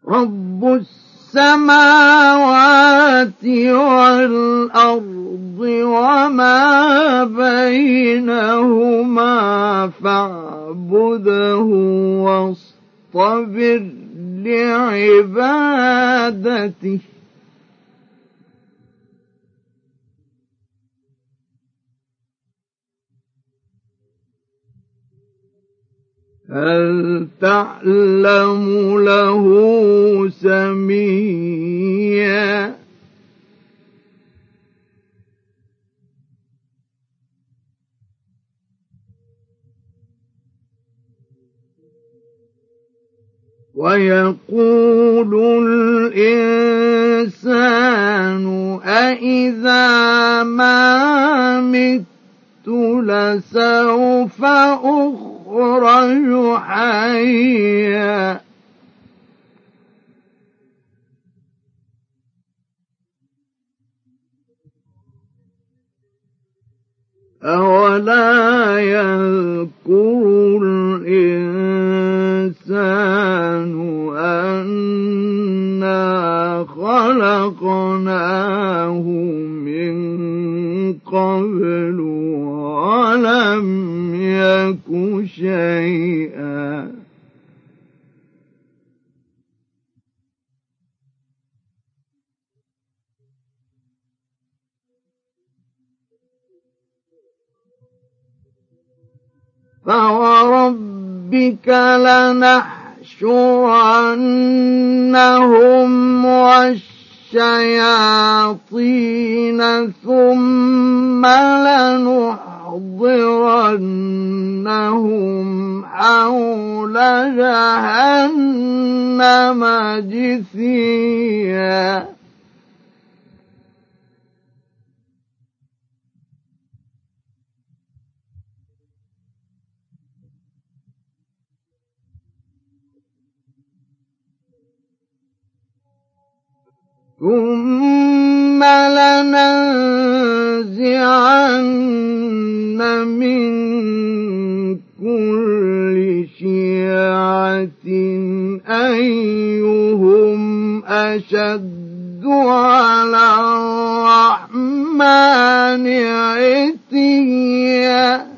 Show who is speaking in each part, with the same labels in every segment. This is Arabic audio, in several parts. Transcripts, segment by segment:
Speaker 1: رب السماوات والأرض وما بينهما فاعبده واصطبر لعبادته هل تعلم له سميا ويقول الإنسان أإذا ما مت لسوف أخرج حيا أولا يذكر الإنسان أنا خلقناه من قبل ولم يك شيئا فوربك لنحشرنهم والشياطين ثم لنحضرنهم حول جهنم جثيا ثم لننزعن من كل شيعة أيهم أشد على الرحمن عتيا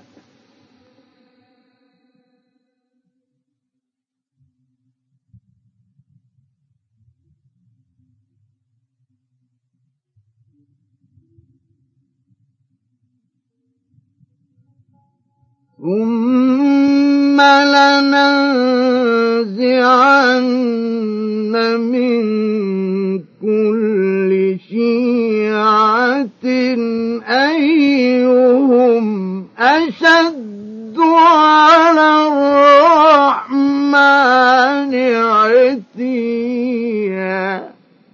Speaker 1: ثم لننزعن من كل شيعة أيهم أشد على الرحمن عتيا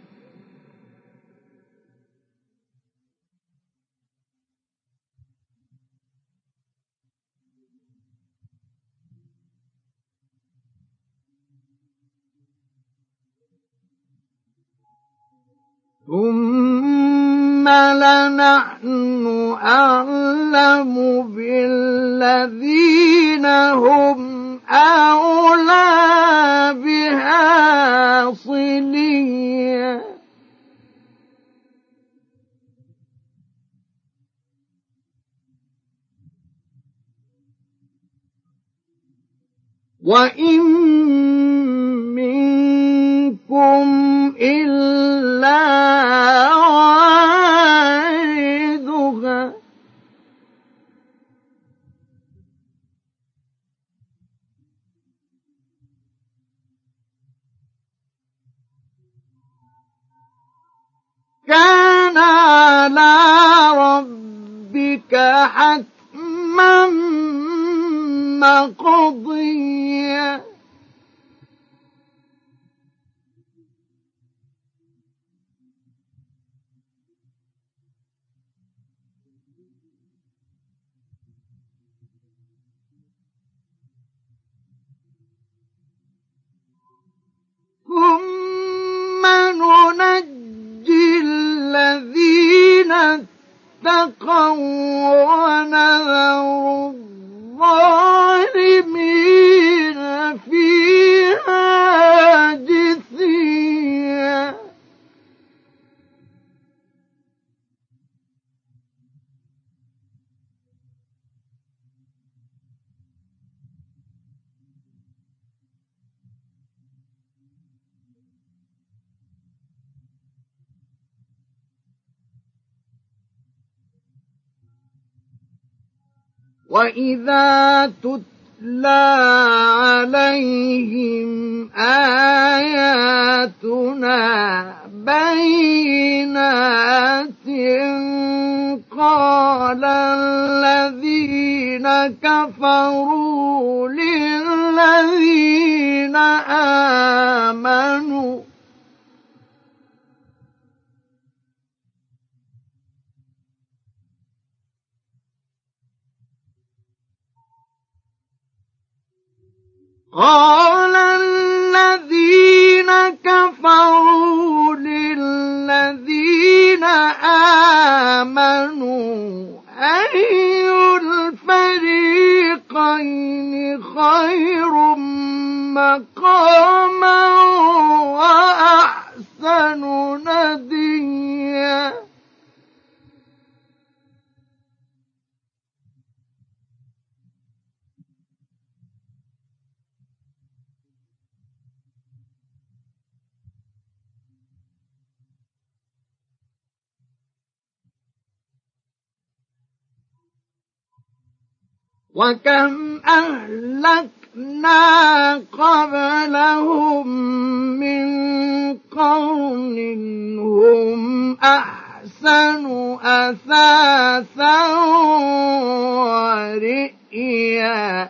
Speaker 1: ثم لنحن أعلم بالذين هم أولى بها صليا وإن منكم إلا واردها كان على ربك حتما مقضيا ثم ننجي الذين اتقوا ونذر الظالمين فيها جثيا وإذا تتلى عليهم آياتنا بينات قال الذين كفروا للذين آمنوا قال الذين كفروا للذين آمنوا أي الفريقين خير مقاما وأحسن نديا وكم أهلكنا قبلهم من قرن هم أحسن أثاثا ورئيا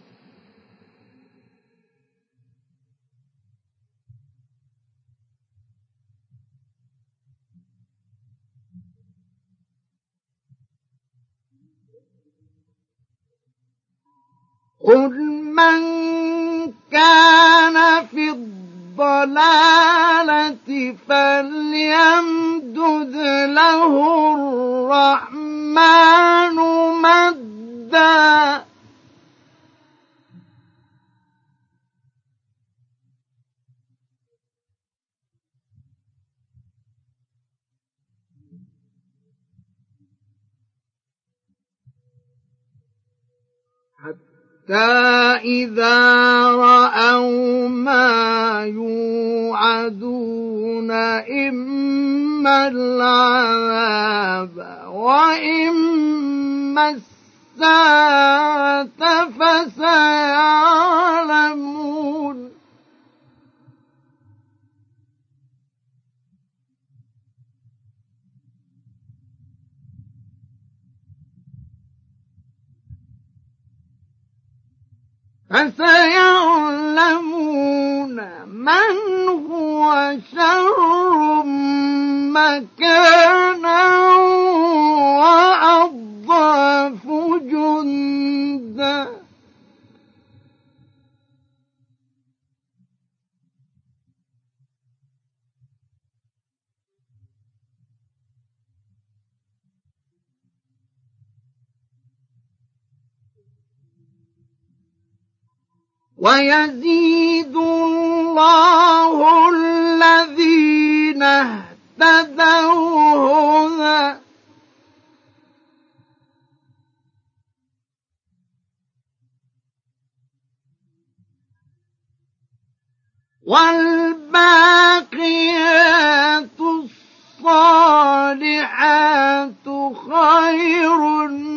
Speaker 1: قل من كان في الضلالة فليمدد له الرحمن مدا إذا رأوا ما يوعدون إما العذاب وإما الساعة فسيعلمون من هو شر مكانا وأضعف جندا ويزيد الله الذين اهتدوا هدى والباقيات الصالحات خير